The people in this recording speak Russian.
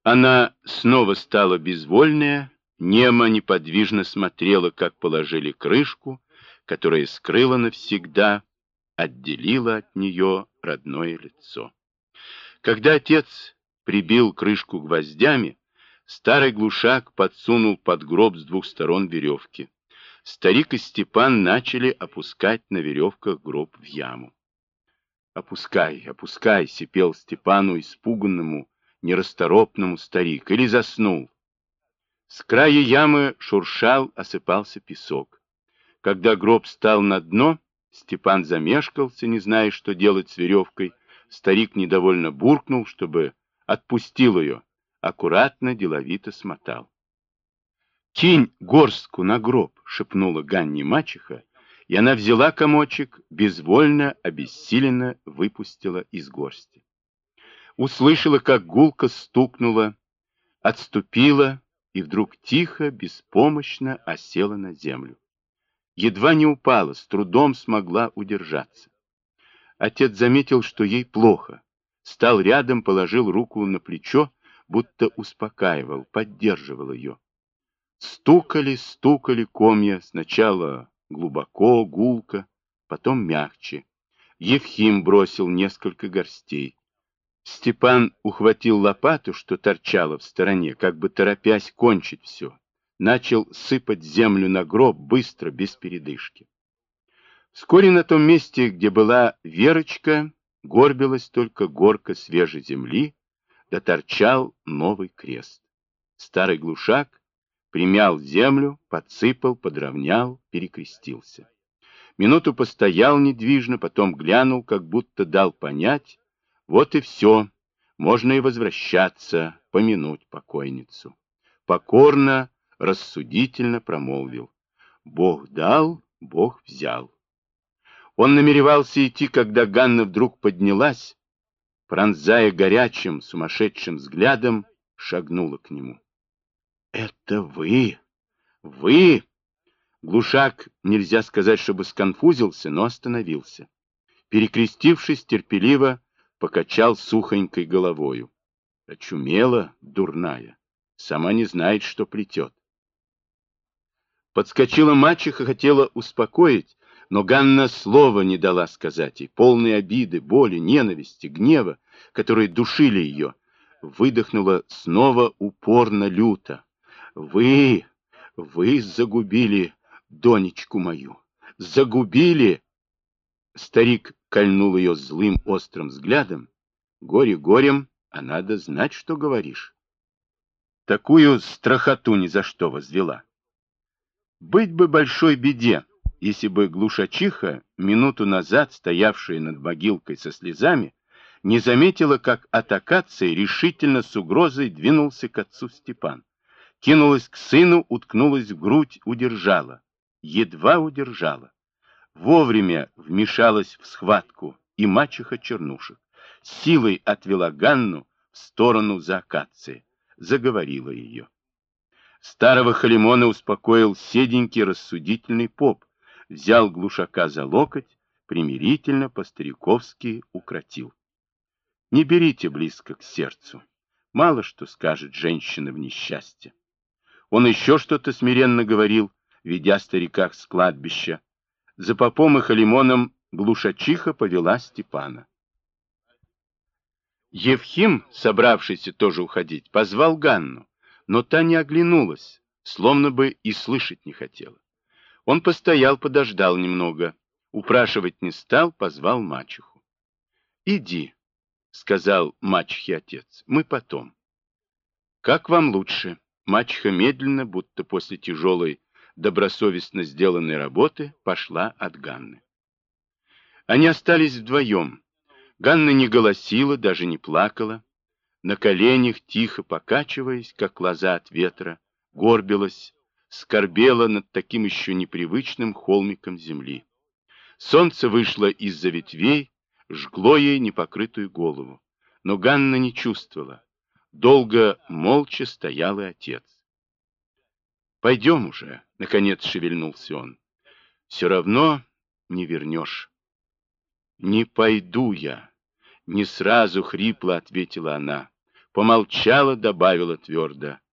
Она снова стала безвольная, немо неподвижно смотрела, как положили крышку, которая скрыла навсегда, отделила от нее родное лицо. Когда отец прибил крышку гвоздями, старый глушак подсунул под гроб с двух сторон веревки. Старик и Степан начали опускать на веревках гроб в яму. «Опускай, опускай!» — сипел Степану, испуганному, нерасторопному старик. «Или заснул?» С края ямы шуршал, осыпался песок. Когда гроб стал на дно, Степан замешкался, не зная, что делать с веревкой. Старик недовольно буркнул, чтобы отпустил ее. Аккуратно, деловито смотал. «Кинь горстку на гроб!» — шепнула Ганне мачеха, и она взяла комочек, безвольно, обессиленно выпустила из горсти. Услышала, как гулко стукнула, отступила и вдруг тихо, беспомощно осела на землю. Едва не упала, с трудом смогла удержаться. Отец заметил, что ей плохо. Стал рядом, положил руку на плечо, будто успокаивал, поддерживал ее. Стукали, стукали комья, сначала глубоко, гулко, потом мягче. Евхим бросил несколько горстей. Степан ухватил лопату, что торчала в стороне, как бы торопясь кончить все. Начал сыпать землю на гроб быстро, без передышки. Вскоре на том месте, где была Верочка, горбилась только горка свежей земли, да торчал новый крест. Старый глушак примял землю, подсыпал, подровнял, перекрестился. Минуту постоял недвижно, потом глянул, как будто дал понять, вот и все, можно и возвращаться, помянуть покойницу. Покорно, рассудительно промолвил: Бог дал, Бог взял. Он намеревался идти, когда Ганна вдруг поднялась, пронзая горячим, сумасшедшим взглядом, шагнула к нему. «Это вы! Вы!» Глушак, нельзя сказать, чтобы сконфузился, но остановился. Перекрестившись, терпеливо покачал сухонькой головою. Очумела, дурная, сама не знает, что плетет. Подскочила мачеха, хотела успокоить, но Ганна слова не дала сказать ей, полной обиды, боли, ненависти, гнева, которые душили ее. Выдохнула снова упорно, люто. Вы загубили Донечку мою, загубили!» Старик кольнул ее злым острым взглядом. «Горе горем, а надо знать, что говоришь. Такую страхоту ни за что возвела. Быть бы большой беде, если бы глушачиха, минуту назад стоявшая над могилкой со слезами, не заметила, как от акации решительно с угрозой двинулся к отцу Степан. Кинулась к сыну, уткнулась в грудь, удержала. Едва удержала. Вовремя вмешалась в схватку и мачеха Чернушек. Силой отвела Ганну в сторону за акацией. Заговорила ее. Старого Халимона успокоил седенький рассудительный поп, взял глушака за локоть, примирительно по-стариковски укротил. Не берите близко к сердцу. Мало что скажет женщина в несчастье. Он еще что-то смиренно говорил, ведя старика с кладбища. За попом и Халимоном глушачиха повела Степана. Евхим, собравшийся тоже уходить, позвал Ганну, но та не оглянулась, словно бы и слышать не хотела. Он постоял, подождал немного, упрашивать не стал, позвал мачеху. «Иди», — сказал мачехе отец, — «мы потом». «Как вам лучше?» Мачеха медленно, будто после тяжелой, добросовестно сделанной работы, пошла от Ганны. Они остались вдвоем. Ганна не голосила, даже не плакала. На коленях, тихо покачиваясь, как лоза от ветра, горбилась, скорбела над таким еще непривычным холмиком земли. Солнце вышло из-за ветвей, жгло ей непокрытую голову. Но Ганна не чувствовала. Долго молча стоял и отец. «Пойдем уже», — наконец шевельнулся он. «Все равно не вернешь». «Не пойду я», — не сразу хрипло ответила она. помолчала, добавила твердо: